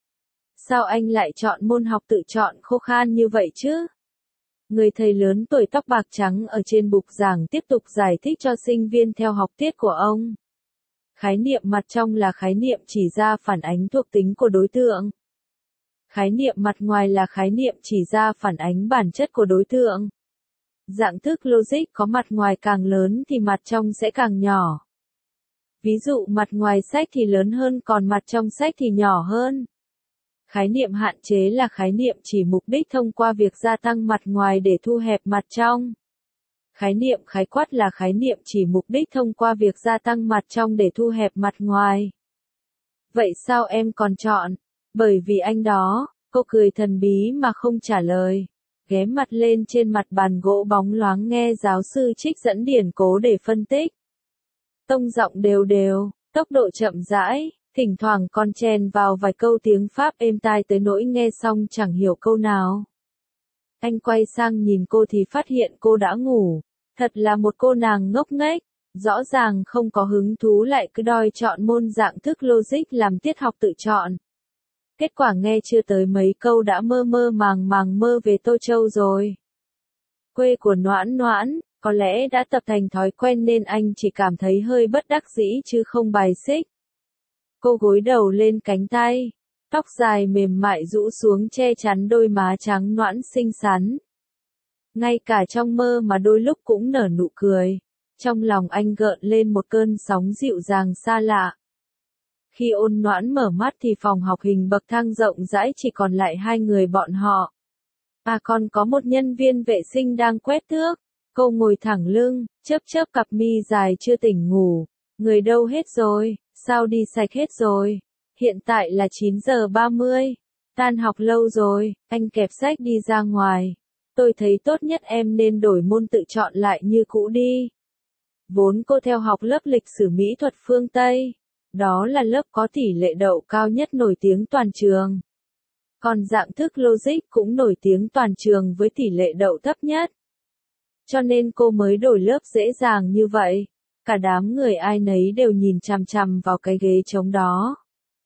Sao anh lại chọn môn học tự chọn khô khan như vậy chứ? Người thầy lớn tuổi tóc bạc trắng ở trên bục giảng tiếp tục giải thích cho sinh viên theo học tiết của ông. Khái niệm mặt trong là khái niệm chỉ ra phản ánh thuộc tính của đối tượng. Khái niệm mặt ngoài là khái niệm chỉ ra phản ánh bản chất của đối tượng. Dạng thức logic có mặt ngoài càng lớn thì mặt trong sẽ càng nhỏ. Ví dụ mặt ngoài sách thì lớn hơn còn mặt trong sách thì nhỏ hơn. Khái niệm hạn chế là khái niệm chỉ mục đích thông qua việc gia tăng mặt ngoài để thu hẹp mặt trong. Khái niệm khái quát là khái niệm chỉ mục đích thông qua việc gia tăng mặt trong để thu hẹp mặt ngoài. Vậy sao em còn chọn? Bởi vì anh đó, cô cười thần bí mà không trả lời. Ghé mặt lên trên mặt bàn gỗ bóng loáng nghe giáo sư trích dẫn điển cố để phân tích. Tông giọng đều đều, tốc độ chậm rãi, thỉnh thoảng còn chèn vào vài câu tiếng Pháp êm tai tới nỗi nghe xong chẳng hiểu câu nào. Anh quay sang nhìn cô thì phát hiện cô đã ngủ. Thật là một cô nàng ngốc nghếch, rõ ràng không có hứng thú lại cứ đòi chọn môn dạng thức logic làm tiết học tự chọn. Kết quả nghe chưa tới mấy câu đã mơ mơ màng màng mơ về Tô Châu rồi. Quê của Noãn Noãn, có lẽ đã tập thành thói quen nên anh chỉ cảm thấy hơi bất đắc dĩ chứ không bài xích. Cô gối đầu lên cánh tay, tóc dài mềm mại rũ xuống che chắn đôi má trắng nõn xinh xắn. Ngay cả trong mơ mà đôi lúc cũng nở nụ cười. Trong lòng anh gợn lên một cơn sóng dịu dàng xa lạ. Khi Ôn Noãn mở mắt thì phòng học hình bậc thang rộng rãi chỉ còn lại hai người bọn họ. À còn có một nhân viên vệ sinh đang quét thước. Cô ngồi thẳng lưng, chớp chớp cặp mi dài chưa tỉnh ngủ. Người đâu hết rồi, sao đi sạch hết rồi? Hiện tại là 9 giờ 30. Tan học lâu rồi, anh kẹp sách đi ra ngoài. Tôi thấy tốt nhất em nên đổi môn tự chọn lại như cũ đi. Vốn cô theo học lớp lịch sử mỹ thuật phương Tây. Đó là lớp có tỷ lệ đậu cao nhất nổi tiếng toàn trường. Còn dạng thức logic cũng nổi tiếng toàn trường với tỷ lệ đậu thấp nhất. Cho nên cô mới đổi lớp dễ dàng như vậy. Cả đám người ai nấy đều nhìn chằm chằm vào cái ghế trống đó.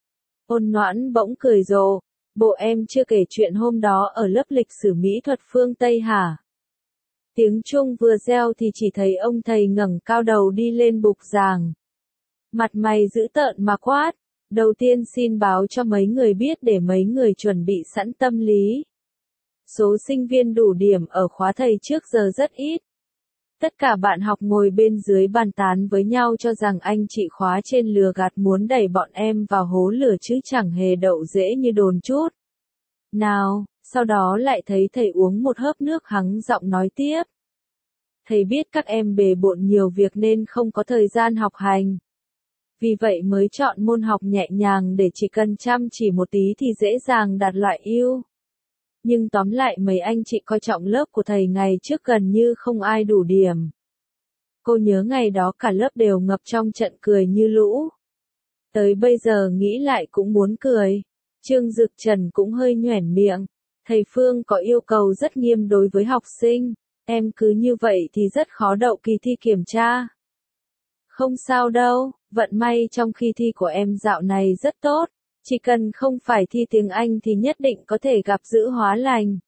Ôn Noãn bỗng cười rộ. Bộ em chưa kể chuyện hôm đó ở lớp lịch sử mỹ thuật phương Tây hả? Tiếng chuông vừa reo thì chỉ thấy ông thầy ngẩng cao đầu đi lên bục giảng. Mặt mày dữ tợn mà quát. Đầu tiên xin báo cho mấy người biết để mấy người chuẩn bị sẵn tâm lý. Số sinh viên đủ điểm ở khóa thầy trước giờ rất ít. Tất cả bạn học ngồi bên dưới bàn tán với nhau cho rằng anh chị khóa trên lừa gạt muốn đẩy bọn em vào hố lửa chứ chẳng hề đậu dễ như đồn chút. Nào, sau đó lại thấy thầy uống một hớp nước hắng giọng nói tiếp. Thầy biết các em bề bộn nhiều việc nên không có thời gian học hành. Vì vậy mới chọn môn học nhẹ nhàng để chỉ cần chăm chỉ một tí thì dễ dàng đạt loại ưu. Nhưng tóm lại mấy anh chị coi trọng lớp của thầy ngày trước gần như không ai đủ điểm. Cô nhớ ngày đó cả lớp đều ngập trong trận cười như lũ. Tới bây giờ nghĩ lại cũng muốn cười. Trương Dực Trần cũng hơi nhoẻn miệng. Thầy Phương có yêu cầu rất nghiêm đối với học sinh. Em cứ như vậy thì rất khó đậu kỳ thi kiểm tra. Không sao đâu, vận may trong khi thi của em dạo này rất tốt. Chỉ cần không phải thi tiếng Anh thì nhất định có thể gặp giữ hóa lành.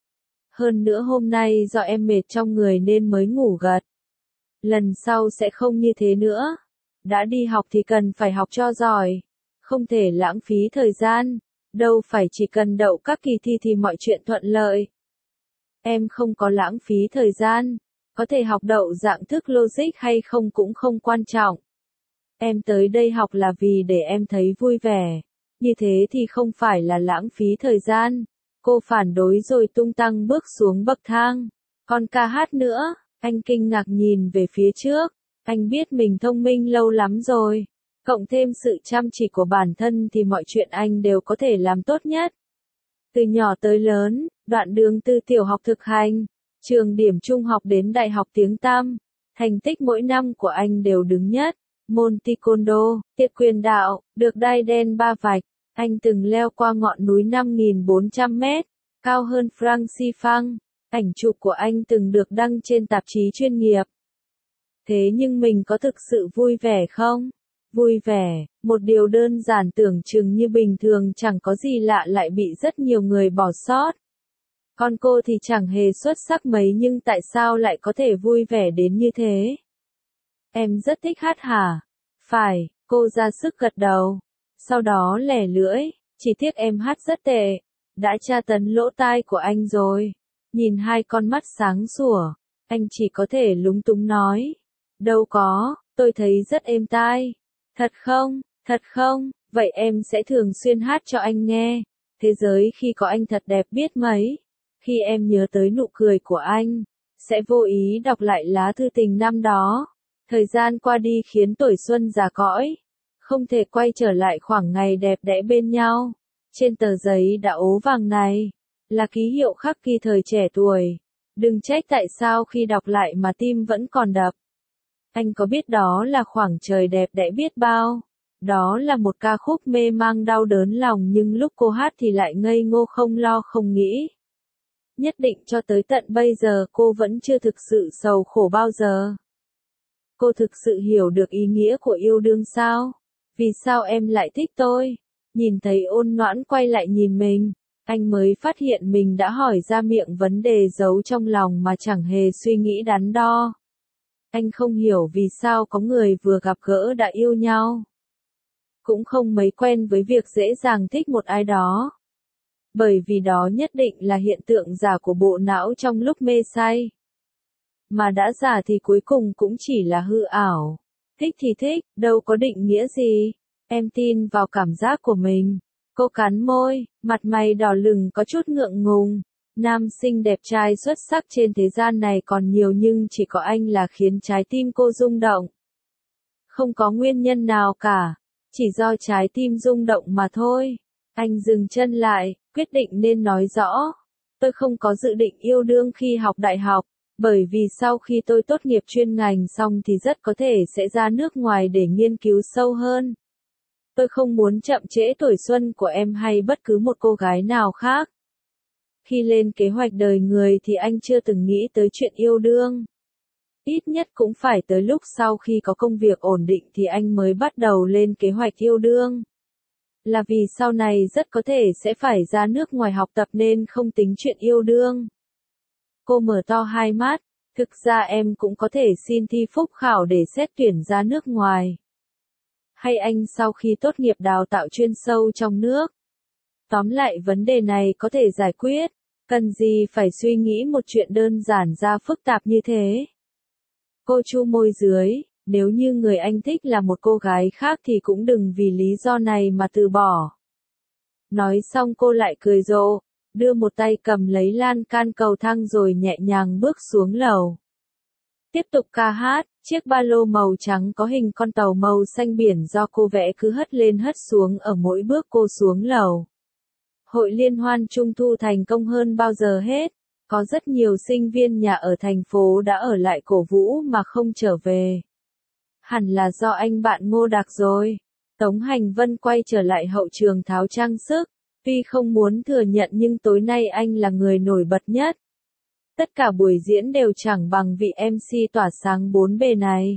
Hơn nữa hôm nay do em mệt trong người nên mới ngủ gật. Lần sau sẽ không như thế nữa. Đã đi học thì cần phải học cho giỏi. Không thể lãng phí thời gian. Đâu phải chỉ cần đậu các kỳ thi thì mọi chuyện thuận lợi. Em không có lãng phí thời gian. Có thể học đậu dạng thức logic hay không cũng không quan trọng. Em tới đây học là vì để em thấy vui vẻ. Như thế thì không phải là lãng phí thời gian. Cô phản đối rồi tung tăng bước xuống bậc thang. Còn ca hát nữa, anh kinh ngạc nhìn về phía trước. Anh biết mình thông minh lâu lắm rồi. Cộng thêm sự chăm chỉ của bản thân thì mọi chuyện anh đều có thể làm tốt nhất. Từ nhỏ tới lớn, đoạn đường từ tiểu học thực hành, trường điểm trung học đến đại học tiếng tăm. Thành tích mỗi năm của anh đều đứng nhất. Môn taekwondo, tiết quyền đạo, được đai đen 3 vạch. Anh từng leo qua ngọn núi 5.400 mét, cao hơn Frank Sifang. Ảnh chụp của anh từng được đăng trên tạp chí chuyên nghiệp. Thế nhưng mình có thực sự vui vẻ không? Vui vẻ, một điều đơn giản tưởng chừng như bình thường chẳng có gì lạ lại bị rất nhiều người bỏ sót. Còn cô thì chẳng hề xuất sắc mấy nhưng tại sao lại có thể vui vẻ đến như thế? Em rất thích hát hả? Phải, cô ra sức gật đầu. Sau đó lẻ lưỡi, chỉ tiếc em hát rất tệ. Đã tra tấn lỗ tai của anh rồi. Nhìn hai con mắt sáng sủa, anh chỉ có thể lúng túng nói. Đâu có, tôi thấy rất êm tai. Thật không, vậy em sẽ thường xuyên hát cho anh nghe. Thế giới khi có anh thật đẹp biết mấy. Khi em nhớ tới nụ cười của anh, sẽ vô ý đọc lại lá thư tình năm đó. Thời gian qua đi khiến tuổi xuân già cõi, không thể quay trở lại khoảng ngày đẹp đẽ bên nhau. Trên tờ giấy đã ố vàng này, là ký hiệu khắc ghi thời trẻ tuổi. Đừng trách tại sao khi đọc lại mà tim vẫn còn đập. Anh có biết đó là khoảng trời đẹp đẽ biết bao. Đó là một ca khúc mê mang đau đớn lòng nhưng lúc cô hát thì lại ngây ngô không lo không nghĩ. Nhất định cho tới tận bây giờ cô vẫn chưa thực sự sầu khổ bao giờ. Cô thực sự hiểu được ý nghĩa của yêu đương sao? Vì sao em lại thích tôi? Nhìn thấy Ôn Noãn quay lại nhìn mình, anh mới phát hiện mình đã hỏi ra miệng vấn đề giấu trong lòng mà chẳng hề suy nghĩ đắn đo. Anh không hiểu vì sao có người vừa gặp gỡ đã yêu nhau. Cũng không mấy quen với việc dễ dàng thích một ai đó. Bởi vì đó nhất định là hiện tượng giả của bộ não trong lúc mê say. Mà đã giả thì cuối cùng cũng chỉ là hư ảo. Thích thì thích, đâu có định nghĩa gì. Em tin vào cảm giác của mình. Cô cắn môi, mặt mày đỏ lừng có chút ngượng ngùng. Nam sinh đẹp trai xuất sắc trên thế gian này còn nhiều nhưng chỉ có anh là khiến trái tim cô rung động. Không có nguyên nhân nào cả, chỉ do trái tim rung động mà thôi. Anh dừng chân lại, quyết định nên nói rõ. Tôi không có dự định yêu đương khi học đại học, bởi vì sau khi tôi tốt nghiệp chuyên ngành xong thì rất có thể sẽ ra nước ngoài để nghiên cứu sâu hơn. Tôi không muốn chậm trễ tuổi xuân của em hay bất cứ một cô gái nào khác. Khi lên kế hoạch đời người thì anh chưa từng nghĩ tới chuyện yêu đương. Ít nhất cũng phải tới lúc sau khi có công việc ổn định thì anh mới bắt đầu lên kế hoạch yêu đương. Là vì sau này rất có thể sẽ phải ra nước ngoài học tập nên không tính chuyện yêu đương. Cô mở to hai mắt, thực ra em cũng có thể xin thi phúc khảo để xét tuyển ra nước ngoài. Hay anh sau khi tốt nghiệp đào tạo chuyên sâu trong nước. Tóm lại vấn đề này có thể giải quyết, cần gì phải suy nghĩ một chuyện đơn giản ra phức tạp như thế. Cô chu môi dưới, nếu như người anh thích là một cô gái khác thì cũng đừng vì lý do này mà từ bỏ. Nói xong cô lại cười rộ, đưa một tay cầm lấy lan can cầu thang rồi nhẹ nhàng bước xuống lầu. Tiếp tục ca hát, chiếc ba lô màu trắng có hình con tàu màu xanh biển do cô vẽ cứ hất lên hất xuống ở mỗi bước cô xuống lầu. Hội liên hoan Trung thu thành công hơn bao giờ hết. Có rất nhiều sinh viên nhà ở thành phố đã ở lại cổ vũ mà không trở về. Hẳn là do anh bạn Ngô Đạc rồi. Tống Hành Vân quay trở lại hậu trường tháo trang sức. Tuy không muốn thừa nhận nhưng tối nay anh là người nổi bật nhất. Tất cả buổi diễn đều chẳng bằng vị MC tỏa sáng bốn bề này.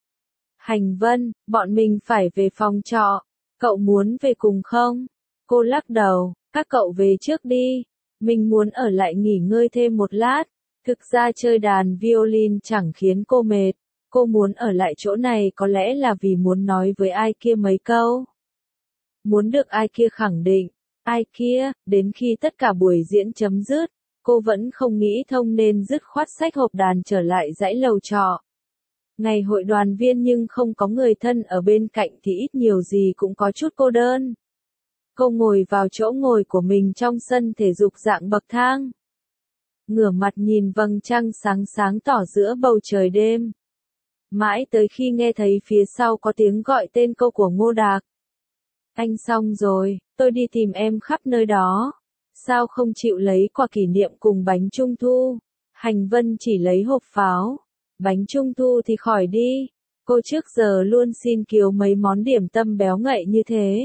Hành Vân, bọn mình phải về phòng trọ. Cậu muốn về cùng không? Cô lắc đầu, các cậu về trước đi. Mình muốn ở lại nghỉ ngơi thêm một lát. Thực ra chơi đàn violin chẳng khiến cô mệt. Cô muốn ở lại chỗ này có lẽ là vì muốn nói với ai kia mấy câu. Muốn được ai kia khẳng định. Ai kia, đến khi tất cả buổi diễn chấm dứt, cô vẫn không nghĩ thông nên dứt khoát xách hộp đàn trở lại dãy lầu trọ. Ngày hội đoàn viên nhưng không có người thân ở bên cạnh thì ít nhiều gì cũng có chút cô đơn. Cô ngồi vào chỗ ngồi của mình trong sân thể dục dạng bậc thang. Ngửa mặt nhìn vầng trăng sáng sáng tỏ giữa bầu trời đêm. Mãi tới khi nghe thấy phía sau có tiếng gọi tên cô của Ngô Đạc. Anh xong rồi, tôi đi tìm em khắp nơi đó. Sao không chịu lấy quà kỷ niệm cùng bánh trung thu? Hành Vân chỉ lấy hộp pháo. Bánh trung thu thì khỏi đi. Cô trước giờ luôn xin Kiều mấy món điểm tâm béo ngậy như thế.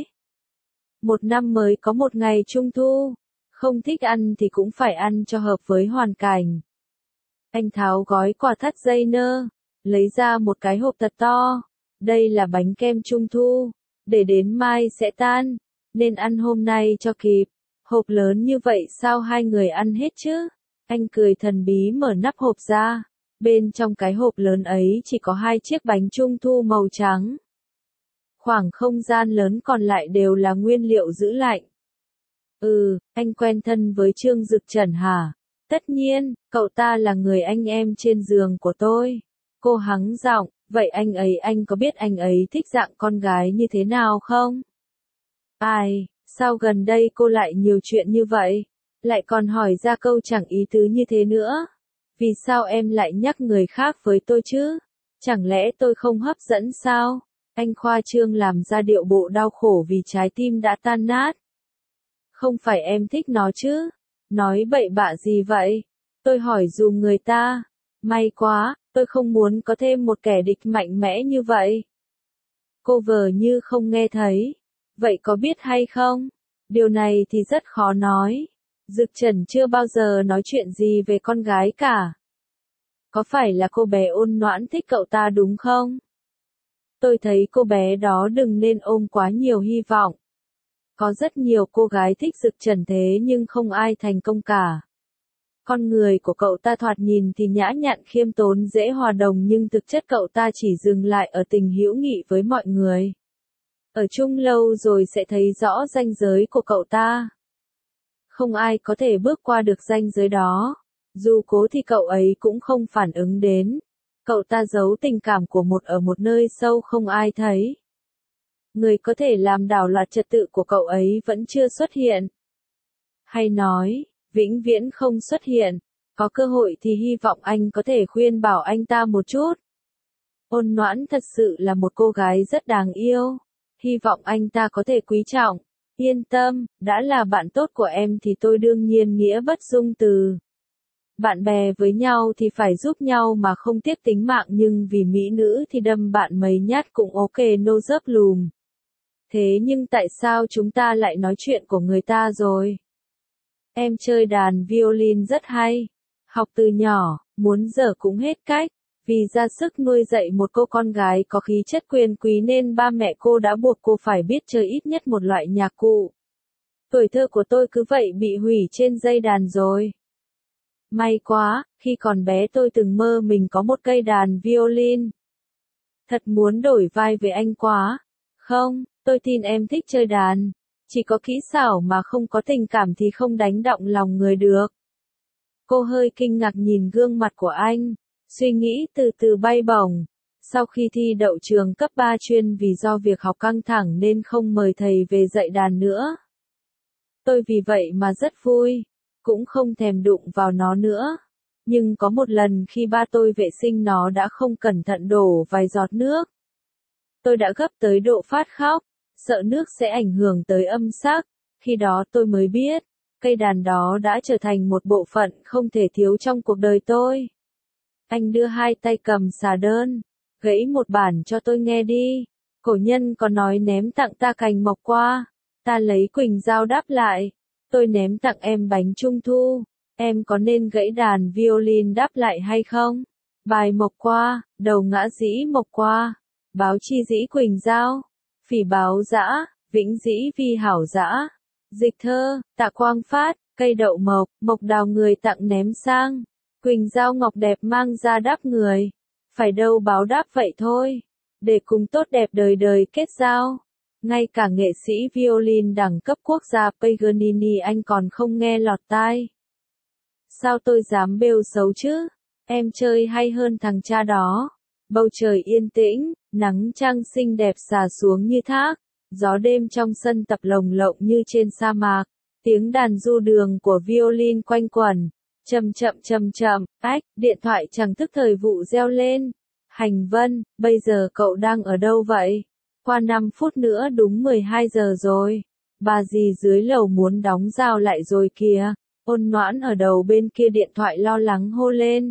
Một năm mới có một ngày trung thu. Không thích ăn thì cũng phải ăn cho hợp với hoàn cảnh. Anh tháo gói quà thắt dây nơ. Lấy ra một cái hộp thật to. Đây là bánh kem trung thu. Để đến mai sẽ tan. Nên ăn hôm nay cho kịp. Hộp lớn như vậy sao hai người ăn hết chứ? Anh cười thần bí mở nắp hộp ra. Bên trong cái hộp lớn ấy chỉ có 2 chiếc bánh trung thu màu trắng. Khoảng không gian lớn còn lại đều là nguyên liệu giữ lạnh. Anh quen thân với Trương Dực Trần hả? Tất nhiên, cậu ta là người anh em trên giường của tôi. Cô hắng giọng, vậy anh có biết anh ấy thích dạng con gái như thế nào không? Ai, Sao gần đây cô lại nhiều chuyện như vậy? Lại còn hỏi ra câu chẳng ý tứ như thế nữa. Vì sao em lại nhắc người khác với tôi chứ? Chẳng lẽ tôi không hấp dẫn sao? Anh khoa trương làm ra điệu bộ đau khổ vì trái tim đã tan nát. Không phải em thích nó chứ? Nói bậy bạ gì vậy? Tôi hỏi dùm người ta. May quá, tôi không muốn có thêm một kẻ địch mạnh mẽ như vậy. Cô vờ như không nghe thấy. Vậy có biết hay không? Điều này thì rất khó nói. Dực Trần chưa bao giờ nói chuyện gì về con gái cả. Có phải là cô bé Ôn Noãn thích cậu ta đúng không? Tôi thấy cô bé đó đừng nên ôm quá nhiều hy vọng. Có rất nhiều cô gái thích Dực Trần thế nhưng không ai thành công cả. Con người của cậu ta thoạt nhìn thì nhã nhặn khiêm tốn dễ hòa đồng nhưng thực chất cậu ta chỉ dừng lại ở tình hữu nghị với mọi người. Ở chung lâu rồi sẽ thấy rõ ranh giới của cậu ta. Không ai có thể bước qua được ranh giới đó. Dù cố thì cậu ấy cũng không phản ứng đến. Cậu ta giấu tình cảm của ở một nơi sâu không ai thấy. Người có thể làm đảo loạt trật tự của cậu ấy vẫn chưa xuất hiện. Hay nói, vĩnh viễn không xuất hiện. Có cơ hội thì hy vọng anh có thể khuyên bảo anh ta một chút. Ôn Noãn thật sự là một cô gái rất đáng yêu. Hy vọng anh ta có thể quý trọng. Yên tâm, đã là bạn tốt của em thì tôi đương nhiên nghĩa bất dung từ. Bạn bè với nhau thì phải giúp nhau mà không tiếc tính mạng nhưng vì mỹ nữ thì đâm bạn mấy nhát cũng ok no problem. Thế nhưng tại sao chúng ta lại nói chuyện của người ta rồi? Em chơi đàn violin rất hay. Học từ nhỏ, muốn dở cũng hết cách. Vì ra sức nuôi dạy một cô con gái có khí chất quyền quý nên ba mẹ cô đã buộc cô phải biết chơi ít nhất một loại nhạc cụ. Tuổi thơ của tôi cứ vậy bị hủy trên dây đàn rồi. May quá, khi còn bé tôi từng mơ mình có một cây đàn violin. Thật muốn đổi vai với anh quá. Không, tôi tin em thích chơi đàn. Chỉ có kỹ xảo mà không có tình cảm thì không đánh động lòng người được. Cô hơi kinh ngạc nhìn gương mặt của anh. Suy nghĩ từ từ bay bổng. Sau khi thi đậu trường cấp 3 chuyên vì do việc học căng thẳng nên không mời thầy về dạy đàn nữa. Tôi vì vậy mà rất vui. Cũng không thèm đụng vào nó nữa. Nhưng có một lần khi ba tôi vệ sinh nó đã không cẩn thận đổ vài giọt nước. Tôi đã gấp tới độ phát khóc, sợ nước sẽ ảnh hưởng tới âm sắc. Khi đó tôi mới biết, cây đàn đó đã trở thành một bộ phận không thể thiếu trong cuộc đời tôi. Anh đưa hai tay cầm xà đơn, gãy một bản cho tôi nghe đi. Cổ nhân có nói ném tặng ta cành mộc qua, ta lấy quỳnh dao đáp lại. Tôi ném tặng em bánh trung thu, em có nên gãy đàn violin đáp lại hay không? Bài mộc qua, đầu ngã dĩ mộc qua, báo chi dĩ quỳnh dao, phỉ báo dã, vĩnh dĩ vi hảo dã. Dịch thơ, Tạ Quang Phát, cây đậu mộc, mộc đào người tặng ném sang. Quỳnh dao ngọc đẹp mang ra đáp người. Phải đâu báo đáp vậy thôi. Để cùng tốt đẹp đời đời kết giao. Ngay cả nghệ sĩ violin đẳng cấp quốc gia Paganini anh còn không nghe lọt tai. Sao tôi dám bêu xấu chứ? Em chơi hay hơn thằng cha đó. Bầu trời yên tĩnh, nắng trăng xinh đẹp xả xuống như thác. Gió đêm trong sân tập lồng lộng như trên sa mạc. Tiếng đàn du đường của violin quanh quẩn. Chậm chậm, ách, điện thoại chẳng thức thời vụ reo lên. Hành Vân, bây giờ cậu đang ở đâu vậy? Qua 5 phút nữa đúng 12 giờ rồi. Bà dì dưới lầu muốn đóng rào lại rồi kìa. Ôn Noãn ở đầu bên kia điện thoại lo lắng hô lên.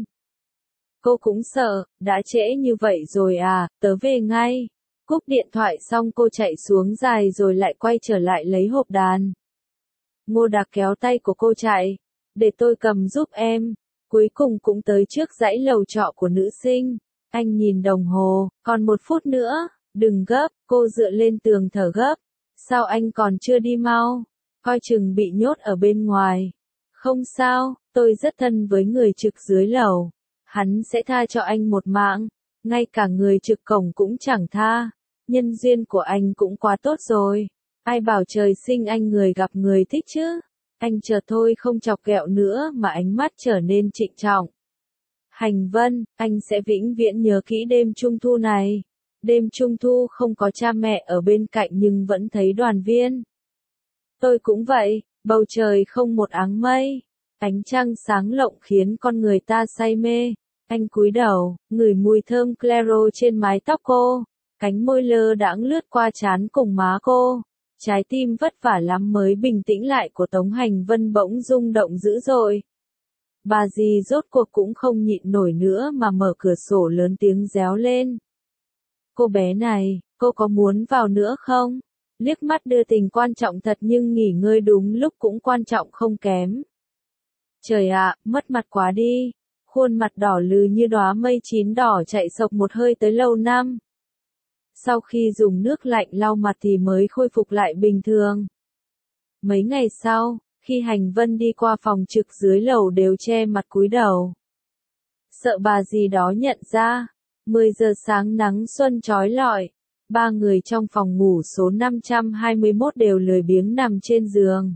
Cô cũng sợ, đã trễ như vậy rồi à, tớ về ngay. Cúp điện thoại xong cô chạy xuống dài rồi lại quay trở lại lấy hộp đàn. Ngô Đạc kéo tay của cô chạy. Để tôi cầm giúp em. Cuối cùng cũng tới trước dãy lầu trọ của nữ sinh. Anh nhìn đồng hồ, còn 1 phút nữa. Đừng gấp, cô dựa lên tường thở gấp. Sao anh còn chưa đi mau? Coi chừng bị nhốt ở bên ngoài. Không sao, tôi rất thân với người trực dưới lầu. Hắn sẽ tha cho anh một mạng. Ngay cả người trực cổng cũng chẳng tha. Nhân duyên của anh cũng quá tốt rồi. Ai bảo trời sinh anh người gặp người thích chứ? Anh chờ thôi không chọc ghẹo nữa mà ánh mắt trở nên trịnh trọng. Hành Vân, anh sẽ vĩnh viễn nhớ kỹ đêm trung thu này. Đêm trung thu không có cha mẹ ở bên cạnh nhưng vẫn thấy đoàn viên. Tôi cũng vậy, bầu trời không một áng mây. Ánh trăng sáng lộng khiến con người ta say mê. Anh cúi đầu, ngửi mùi thơm Clairo trên mái tóc cô. Cánh môi lơ đãng lướt qua trán cùng má cô. Trái tim vất vả lắm mới bình tĩnh lại của Tống Hành Vân bỗng rung động dữ dội. Bà dì rốt cuộc cũng không nhịn nổi nữa mà mở cửa sổ lớn tiếng réo lên. Cô bé này, cô có muốn vào nữa không? Liếc mắt đưa tình quan trọng thật nhưng nghỉ ngơi đúng lúc cũng quan trọng không kém. Trời ạ, mất mặt quá đi. Khuôn mặt đỏ lừ như đóa mây chín đỏ chạy sộc một hơi tới Lầu Năm. Sau khi dùng nước lạnh lau mặt thì mới khôi phục lại bình thường. Mấy ngày sau, khi Hành Vân đi qua phòng trực dưới lầu đều che mặt cúi đầu. Sợ bà gì đó nhận ra. 10 giờ sáng nắng xuân chói lọi. Ba người trong phòng ngủ số 521 đều lười biếng nằm trên giường.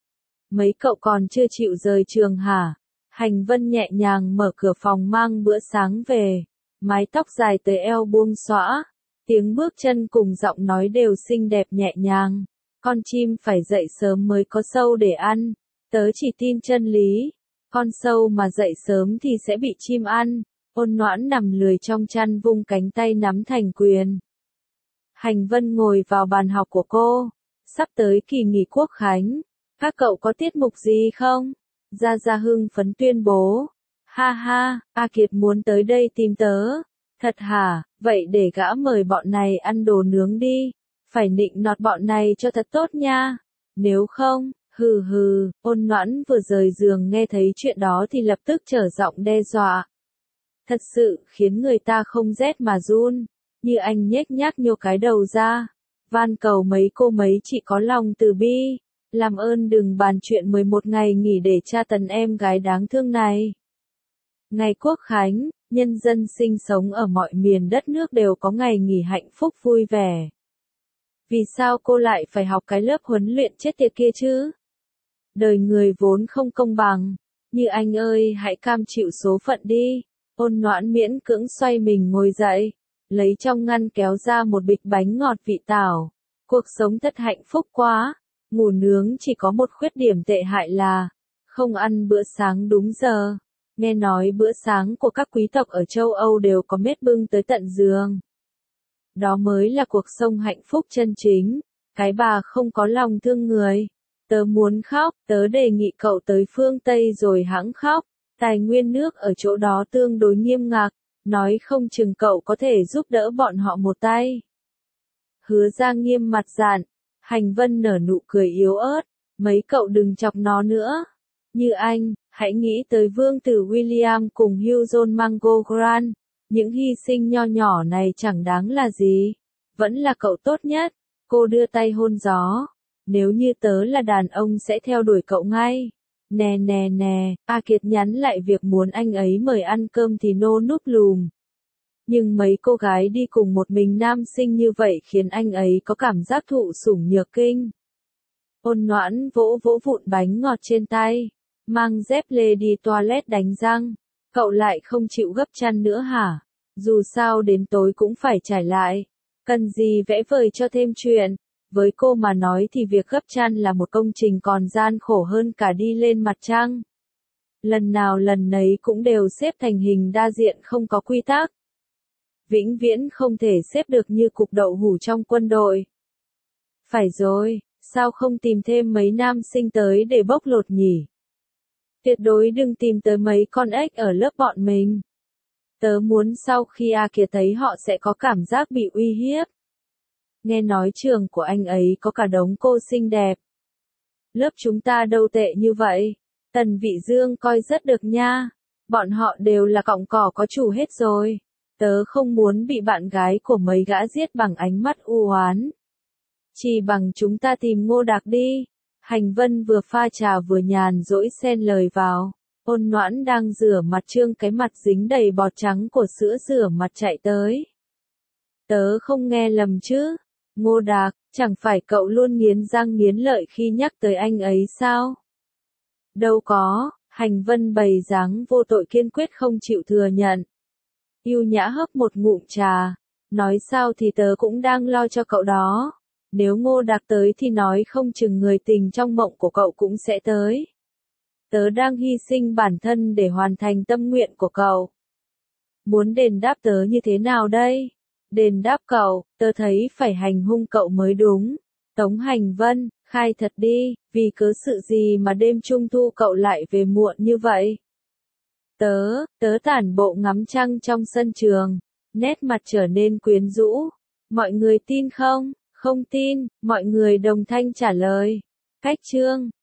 Mấy cậu còn chưa chịu rời trường hả? Hành Vân nhẹ nhàng mở cửa phòng mang bữa sáng về. Mái tóc dài tới eo buông xõa. Tiếng bước chân cùng giọng nói đều xinh đẹp nhẹ nhàng. Con chim phải dậy sớm mới có sâu để ăn. Tớ chỉ tin chân lý. Con sâu mà dậy sớm thì sẽ bị chim ăn. Ôn Noãn nằm lười trong chăn vung cánh tay nắm thành quyền. Hành Vân ngồi vào bàn học của cô. Sắp tới kỳ nghỉ quốc khánh. Các cậu có tiết mục gì không? Gia Gia hưng phấn tuyên bố. Ha ha, A Kiệt muốn tới đây tìm tớ. Thật hả, vậy để gã mời bọn này ăn đồ nướng đi. Phải nịnh nọt bọn này cho thật tốt nha. Nếu không, hừ hừ, Ôn Noãn vừa rời giường nghe thấy chuyện đó thì lập tức trở giọng đe dọa. Thật sự khiến người ta không rét mà run. Như anh nhếch nhác nhô cái đầu ra. Van cầu mấy cô mấy chị có lòng từ bi. Làm ơn đừng bàn chuyện 11 ngày nghỉ để tra tấn em gái đáng thương này. Ngày Quốc Khánh, nhân dân sinh sống ở mọi miền đất nước đều có ngày nghỉ hạnh phúc vui vẻ. Vì sao cô lại phải học cái lớp huấn luyện chết tiệt kia chứ? Đời người vốn không công bằng. Như anh ơi hãy cam chịu số phận đi. Ôn Noãn miễn cưỡng xoay mình ngồi dậy. Lấy trong ngăn kéo ra một bịch bánh ngọt vị tảo. Cuộc sống thật hạnh phúc quá. Ngủ nướng chỉ có một khuyết điểm tệ hại là không ăn bữa sáng đúng giờ. Nghe nói bữa sáng của các quý tộc ở châu Âu đều có mết bưng tới tận giường. Đó mới là cuộc sống hạnh phúc chân chính. Cái bà không có lòng thương người. Tớ muốn khóc, tớ đề nghị cậu tới phương Tây rồi hẵng khóc. Tài nguyên nước ở chỗ đó tương đối nghiêm ngặt. Nói không chừng cậu có thể giúp đỡ bọn họ một tay. Hứa ra nghiêm mặt dạn. Hành Vân nở nụ cười yếu ớt. Mấy cậu đừng chọc nó nữa. Như anh, hãy nghĩ tới vương tử William cùng Hugh John Mango Grant. Những hy sinh nho nhỏ này chẳng đáng là gì. Vẫn là cậu tốt nhất. Cô đưa tay hôn gió. Nếu như tớ là đàn ông sẽ theo đuổi cậu ngay. Nè nè nè, A Kiệt nhắn lại việc muốn anh ấy mời ăn cơm thì nô núp lùm. Nhưng mấy cô gái đi cùng một mình nam sinh như vậy khiến anh ấy có cảm giác thụ sủng nhược kinh. Ôn Noãn vỗ vỗ vụn bánh ngọt trên tay. Mang dép lê đi toilet đánh răng. Cậu lại không chịu gấp chăn nữa hả? Dù sao đến tối cũng phải trải lại. Cần gì vẽ vời cho thêm chuyện. Với cô mà nói thì việc gấp chăn là một công trình còn gian khổ hơn cả đi lên mặt trăng. Lần nào lần nấy cũng đều xếp thành hình đa diện không có quy tắc. Vĩnh viễn không thể xếp được như cục đậu hũ trong quân đội. Phải rồi, sao không tìm thêm mấy nam sinh tới để bóc lột nhỉ? Tuyệt đối đừng tìm tới mấy con ếch ở lớp bọn mình. Tớ muốn sau khi A Kiệt thấy họ sẽ có cảm giác bị uy hiếp. Nghe nói trường của anh ấy có cả đống cô xinh đẹp. Lớp chúng ta đâu tệ như vậy. Tần Vị Dương coi rất được nha. Bọn họ đều là cọng cỏ có chủ hết rồi. Tớ không muốn bị bạn gái của mấy gã giết bằng ánh mắt u oán. Chỉ bằng chúng ta tìm Ngô Đạc đi. Hành Vân vừa pha trà vừa nhàn rỗi xen lời vào. Ôn Noãn đang rửa mặt trương cái mặt dính đầy bọt trắng của sữa rửa mặt chạy tới. Tớ không nghe lầm chứ. Ngô Đạc, chẳng phải cậu luôn nghiến răng nghiến lợi khi nhắc tới anh ấy sao? Đâu có, Hành Vân bày dáng vô tội kiên quyết không chịu thừa nhận. Yêu nhã hấp một ngụm trà. Nói sao thì tớ cũng đang lo cho cậu đó. Nếu Ngô Đạc tới thì nói không chừng người tình trong mộng của cậu cũng sẽ tới. Tớ đang hy sinh bản thân để hoàn thành tâm nguyện của cậu. Muốn đền đáp tớ như thế nào đây? Đền đáp cậu, tớ thấy phải hành hung cậu mới đúng. Tống Hành Vân, khai thật đi, vì cớ sự gì mà đêm trung thu cậu lại về muộn như vậy? Tớ tản bộ ngắm trăng trong sân trường, nét mặt trở nên quyến rũ. Mọi người tin không? Không tin, mọi người đồng thanh trả lời. Cách chương